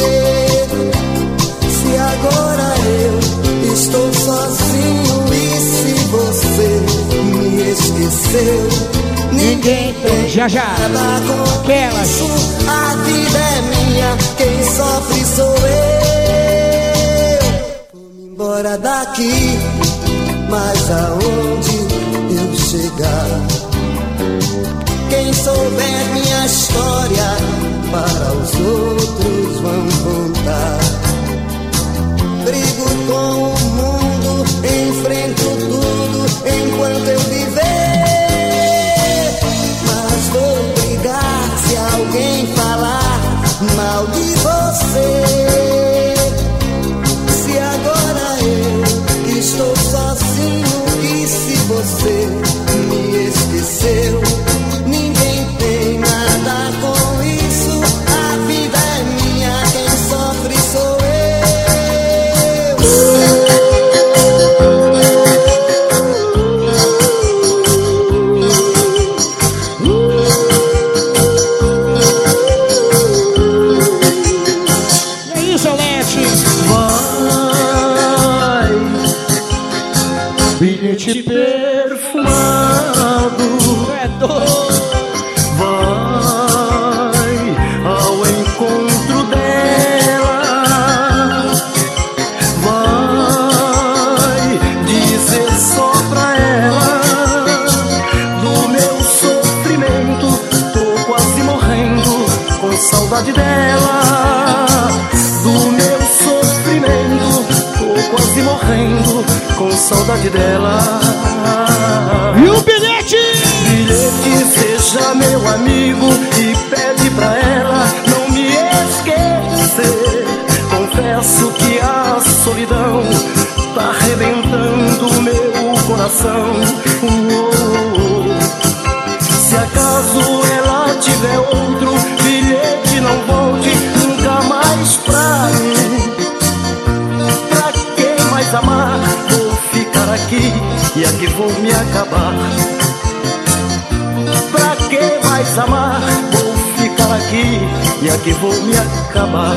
F: Se agora eu estou sozinho e se você me esqueceu, ninguém tem
A: já já
F: nada com
A: aquelas.
F: Isso. A vida é minha, quem sofre sou eu. Vou-me embora daqui, mas aonde eu chegar, quem souber minha história para os outros vão contar. Brigo com o mundo, enfrento tudo enquanto eu viver. Mas vou brigar se alguém falar mal de você. Se agora eu estou sozinho e se você me esqueceu, ninguém tem nada com isso. A vida é minha, quem sofre sou eu.
A: Bilhete perfumado é doce.
T: Vai ao encontro dela. Vai dizer só pra ela do meu sofrimento. Tô quase morrendo com saudade dela. Do meu sofrimento. Tô quase morrendo com saudade dela.
A: E o bilhete?
T: Bilhete, seja meu amigo e pede pra ela não me coração. Oh, se acaso ela tiver outro bilhete, não volte nunca mais pra mim. Pra quem mais amar, vou ficar aqui e aqui vou me acabar. Pra quem mais amar, vou ficar aqui e aqui vou me acabar.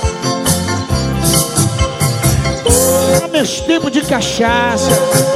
A: Oh, meus tempos de cachaça.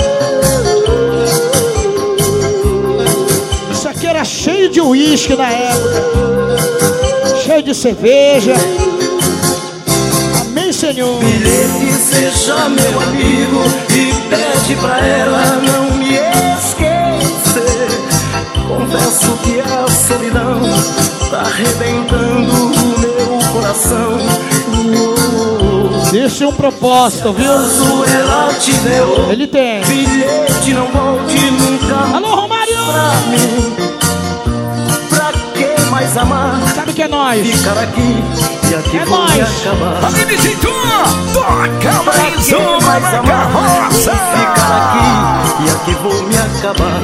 A: Isso aqui era cheio de uísque na época, cheio de cerveja. Amém, Senhor.
T: Bilhete, seja meu amigo e pede pra ela não me esquecer. Confesso que a solidão tá arrebentando o meu coração. Oh,
A: deixa um propósito, viu?
T: Ela te deu.
A: Ele tem.
T: Bilhete, não volte nunca mais.
A: Alô, Romário!
T: Pra mim. Pra quem mais amar?
A: Sabe que é nós?
T: Ficar aqui e aqui
A: é
T: vou
A: nós.
T: me acabar.
Q: Família Jeitinho, toca mais uma na carroça.
T: Ficar aqui e aqui vou me acabar.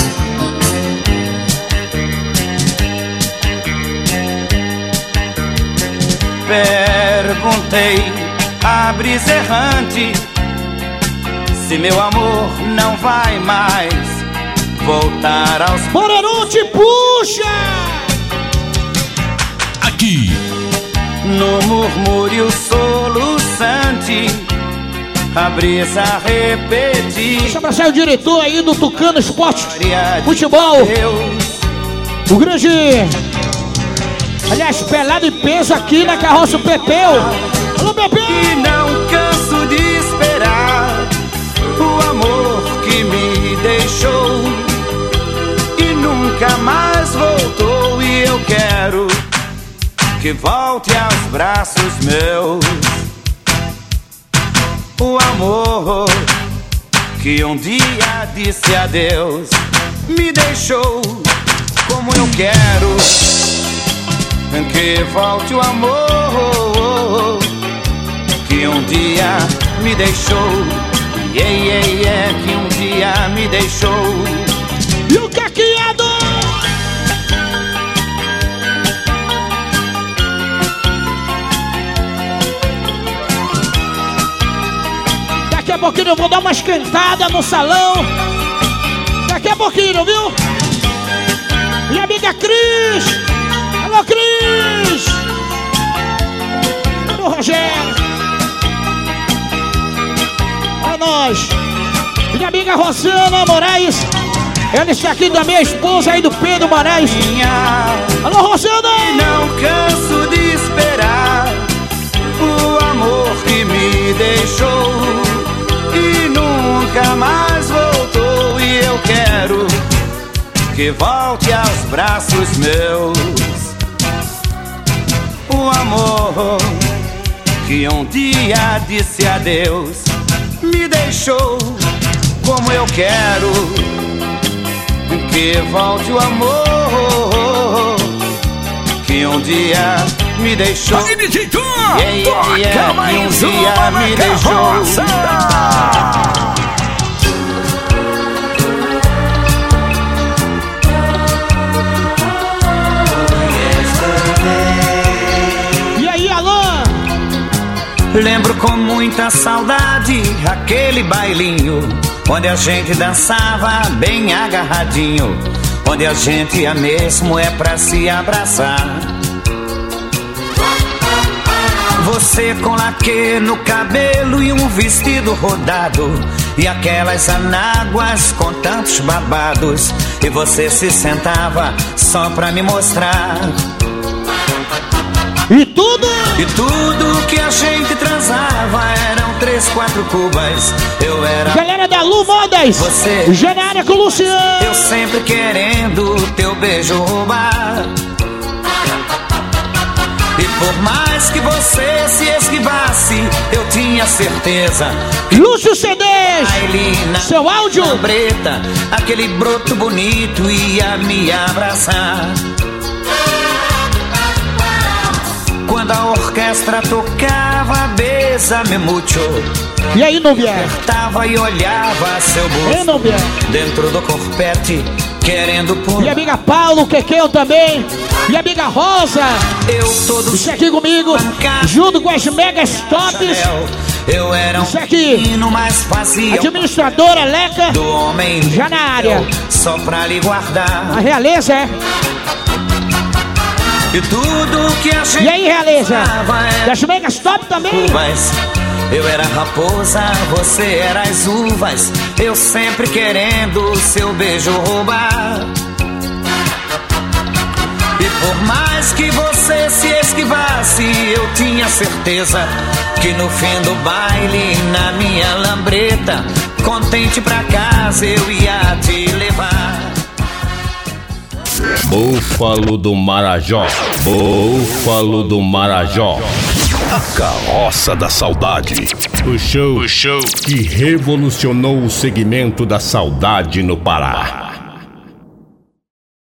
H: Perguntei a brisa errante se meu amor não vai mais voltar aos...
A: Moreno, te puxa!
B: Aqui
H: no murmúrio soluçante a brisa repetir.
A: Deixa eu abraçar o diretor aí do Tucano Esporte Futebol, o grande... Aliás, pelado e peso aqui na carroça Pepeu. Alô, Pepeu!
H: E não canso de esperar o amor que me deixou e nunca mais voltou. E eu quero que volte aos braços meus. O amor que um dia disse adeus me deixou. Como eu quero que volte o amor que um dia me deixou. Yeah, yeah, yeah, que um dia me deixou.
A: E o caqueado? Daqui a pouquinho eu vou dar uma esquentada no salão. Daqui a pouquinho, viu? Minha amiga Cris. Alô, Cris! Alô, Rogério! É nóis! Minha amiga Rosana Moraes, ela está aqui da minha esposa aí do Pedro Moraes. Alô, Rosana!
H: Não canso de esperar o amor que me deixou e nunca mais voltou. E eu quero que volte aos braços meus. O amor que um dia disse adeus me deixou. Como eu quero que volte o amor que um dia me deixou.
Q: Família Jeitinho,
H: yeah, yeah, yeah,
Q: toca
H: que um
Q: mais
H: dia
Q: uma
H: me
Q: na carroça.
H: deixou. Lembro com muita saudade aquele bailinho onde a gente dançava bem agarradinho, onde a gente ia mesmo é pra se abraçar. Você com laque no cabelo e um vestido rodado, e aquelas anáguas com tantos babados, e você se sentava só pra me mostrar.
A: E tudo?
H: E tudo que a gente transava eram três, quatro cubas. Eu era...
A: Galera da Lu Modas,
H: você
A: já na área com o Luciano.
H: Eu sempre querendo teu beijo roubar. E por mais que você se esquivasse, eu tinha certeza que
A: Lúcio C Ds, seu áudio
H: preta, aquele broto bonito ia me abraçar. Quando Quando a orquestra tocava Bésame Mucho,
A: e aí, Núbia?
H: Apertava e olhava seu busto,
A: e Núbia?
H: Dentro do corpete, querendo pôr.
A: Minha amiga Paulo, Quequeu também. Minha amiga Rosa.
H: Eu todo
A: isso aqui comigo, junto com as megas tops.
H: Eu era um
A: isso aqui.
H: menino mais fácil.
A: Administradora Leca.
H: Do homem
A: já na área.
H: Só pra lhe guardar.
A: A realeza é.
H: E tudo que a gente.
A: E aí, realeza? Das megas top também.
H: Mas eu era raposa, você era as uvas. Eu sempre querendo seu beijo roubar. E por mais que você se esquivasse, eu tinha certeza que no fim do baile, na minha lambreta, contente pra casa eu ia te levar.
N: Búfalo do Marajó, Búfalo do Marajó, a carroça da saudade. O show, o show que revolucionou o segmento da saudade no Pará.